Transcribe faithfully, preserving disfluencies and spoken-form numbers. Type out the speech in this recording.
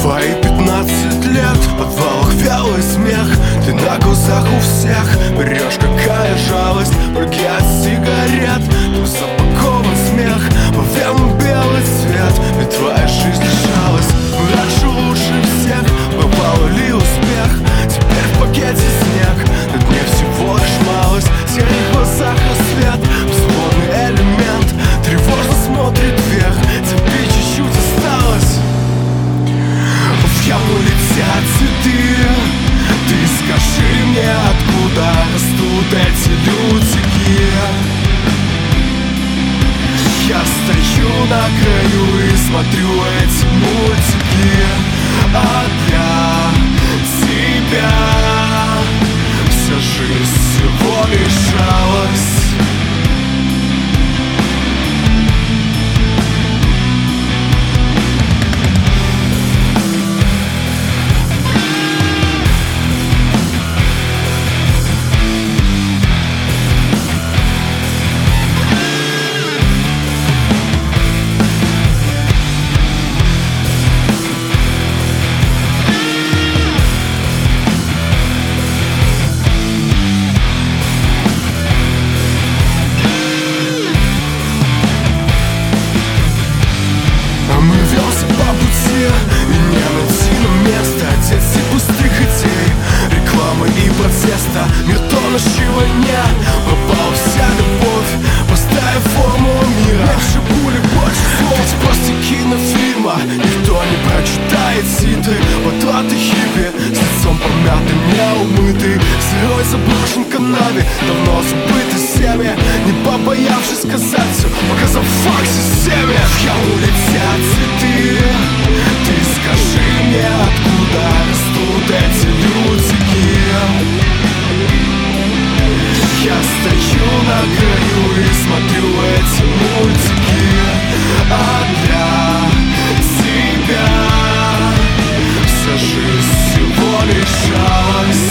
Твои пятнадцать лет, в подвалах вялый смех. Ты на глазах у всех берешь, какая жалость. Брюки от сигарет, там запакован смех. По венам белый цвет, ведь твоя жизнь лишалась. Раньше лучше всех бывал ли успех. Теперь в пакете снег, на дне всего лишь малость. В серых глазах рассвет, бесплодный элемент. Тревожно смотрит вверх, тебе чуть-чуть осталось. В яму летят цветы. Ты скажи мне, откуда растут эти лютики. Я стою на краю и смотрю эти мультики. А для тебя вся жизнь всего лишь жалость. Мы вёмся по пути и не найти нам места. Дети пустых идей, рекламы и протеста. Мир тонущий во тьме, пропала вся любовь. Поставив формулу мира, меньше пули, больше слов. Ведь после кинофильма никто не прочитает титры. Потлатый хиппи с лицом помятым, неумытый, сырой заброшен в канаве, давно забытый всеми, не побоявшись сказать все, показав факт системе. В яму летят цветы. Ты скажи мне, откуда растут эти лютики. Я стою на краю и смотрю эти мультики. А для тебя вся жизнь всего лишь жалость.